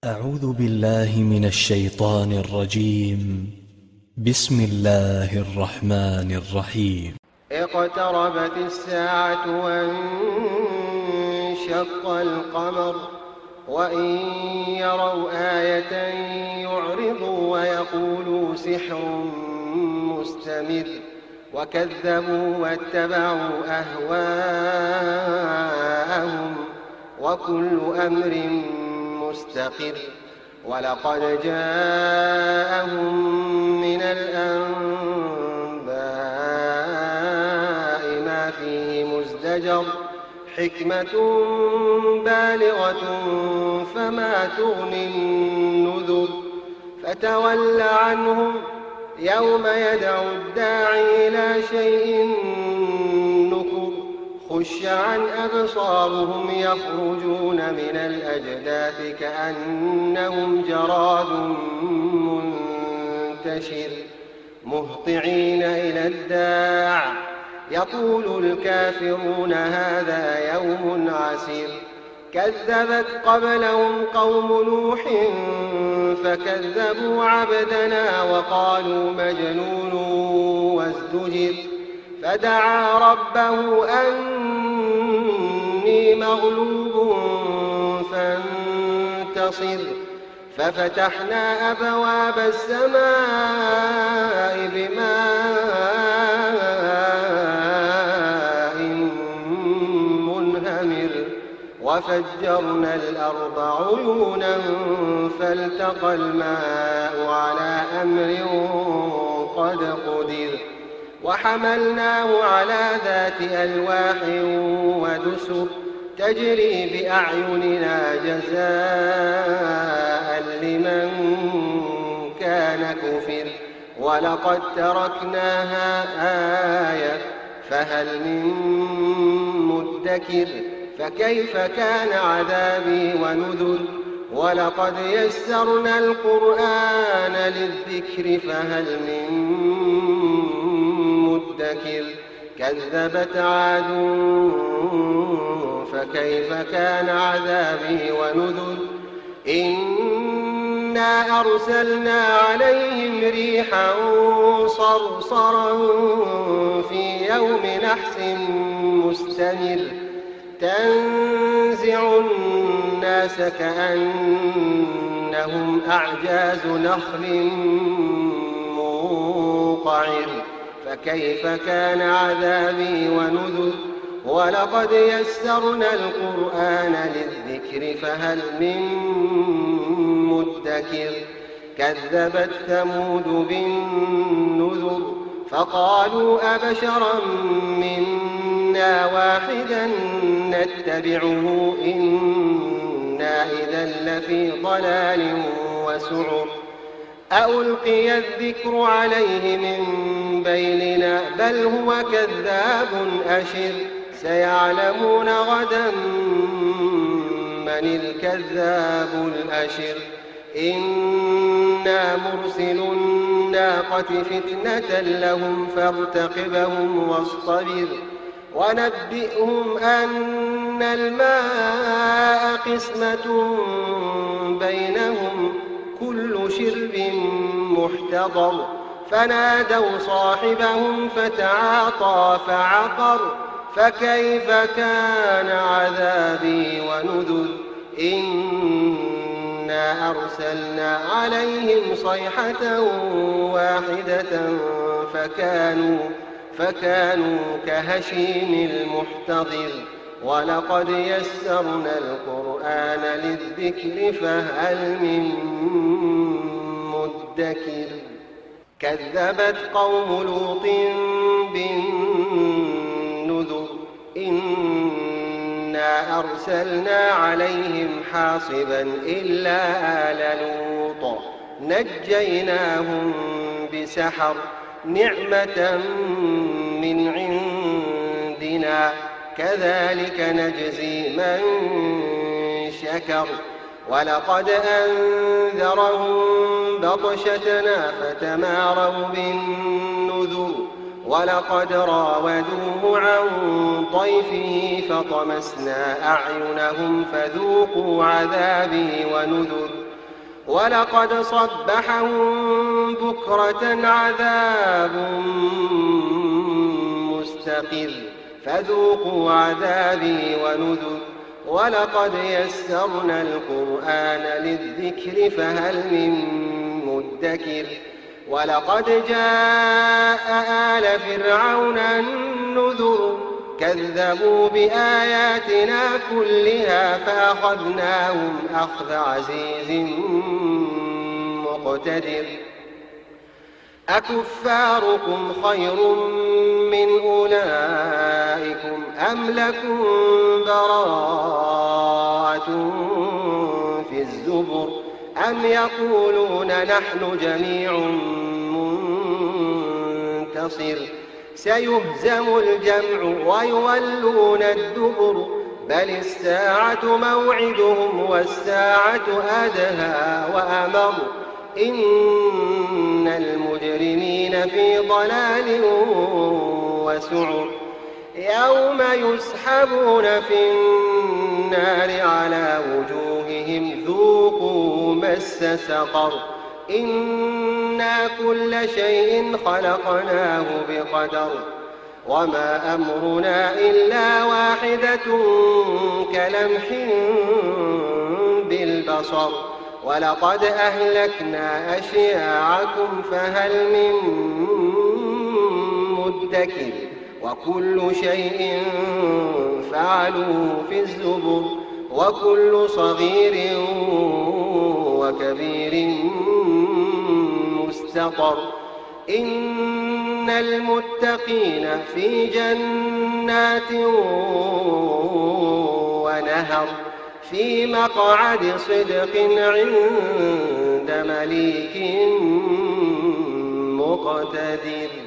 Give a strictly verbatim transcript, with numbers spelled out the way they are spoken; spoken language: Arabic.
أعوذ بالله من الشيطان الرجيم. بسم الله الرحمن الرحيم. اقتربت الساعة وانشق القمر وإن يروا آية يعرضوا ويقولوا سحر مستمر وكذبوا واتبعوا أهواءهم وكل أمر مستقر. ولقد جاءهم من الأنباء ما فيه مزدجر حكمة بالغة فما تغني النذر. فتول عنهم يوم يدعو الداعي إلى شيء نكر. خش عن أبصارهم يخرجون من الأجداث كأنهم جراد منتشر مهطعين إلى الداع يقول الكافرون هذا يوم عسير. كذبت قبلهم قوم نوح فكذبوا عبدنا وقالوا مجنون وازدجر. فدعا ربه أني مغلوب فانتصر. ففتحنا أبواب السماء بماء منهمر وفجرنا الأرض عيونا فالتقى الماء على أمر قد قدر. وحملناه على ذات ألواح ودسر تجري بأعيننا جزاء لمن كان كفر. ولقد تركناها آية فهل من مدكر. فكيف كان عذابي ونذر. ولقد يسرنا القرآن للذكر فهل من مدكر. كذبت عاد فكيف كان عذابي ونذر. إنا أرسلنا عليهم ريحا صرصرا في يوم نحس مستمر تنزع الناس كأنهم أعجاز نخل منقعر. فكيف كان عذابي ونذر. ولقد يسرنا القرآن للذكر فهل من مدكر. كذبت ثمود بالنذر فقالوا أبشرا منا واحدا نتبعه إنا إذا لفي ضلال وسعر. أألقي الذكر عليه من بيننا بل هو كذاب أشر. سيعلمون غدا من الكذاب الأشر. إنا مرسل الناقة فتنة لهم فارتقبهم واصطبر. ونبئهم أن الماء قسمة بينهم كل شرب محتضر. فنادوا صاحبهم فتعاطى فعقر. فكيف كان عذابي ونذر. إنا أرسلنا عليهم صيحة واحدة فكانوا, فكانوا كهشيم المحتضر. ولقد يسرنا القرآن للذكر فهل من مدكر. كذبت قوم لوط بالنذر. إنا أرسلنا عليهم حاصبا إلا آل لوط نجيناهم بسحر نعمة من عندنا كذلك نجزي من شكر. ولقد أنذرهم بطشتنا فتماروا بالنذر. ولقد راودوه عن ضيفه فطمسنا أعينهم فذوقوا عذابي ونذر ولقد صبحهم بكرة عذاب مستقر فذوقوا عذابي ونذر ولقد يسرنا القرآن للذكر فهل من مدكر ولقد جاء آل فرعون النذر كذبوا بآياتنا كلها فأخذناهم أخذ عزيز مقتدر أكفاركم خير من أولئكم أم لكم براءة في الزبر أم يقولون نحن جميع منتصر سيهزم الجمع ويولون الدبر بل الساعة موعدهم والساعة أدهى وأمر إن المجرمين في ضلال وسعر يوم يسحبون في النار على وجوههم ذوقوا مس سقر إنا كل شيء خلقناه بقدر وما أمرنا إلا واحدة كلمح بالبصر ولقد أهلكنا أشياعكم فهل من مدكر وكل شيء فعلوه في الزبر وكل صغير وكبير مستقر إن المتقين في جنات ونهر في مقعد صدق عند مليك مقتدر.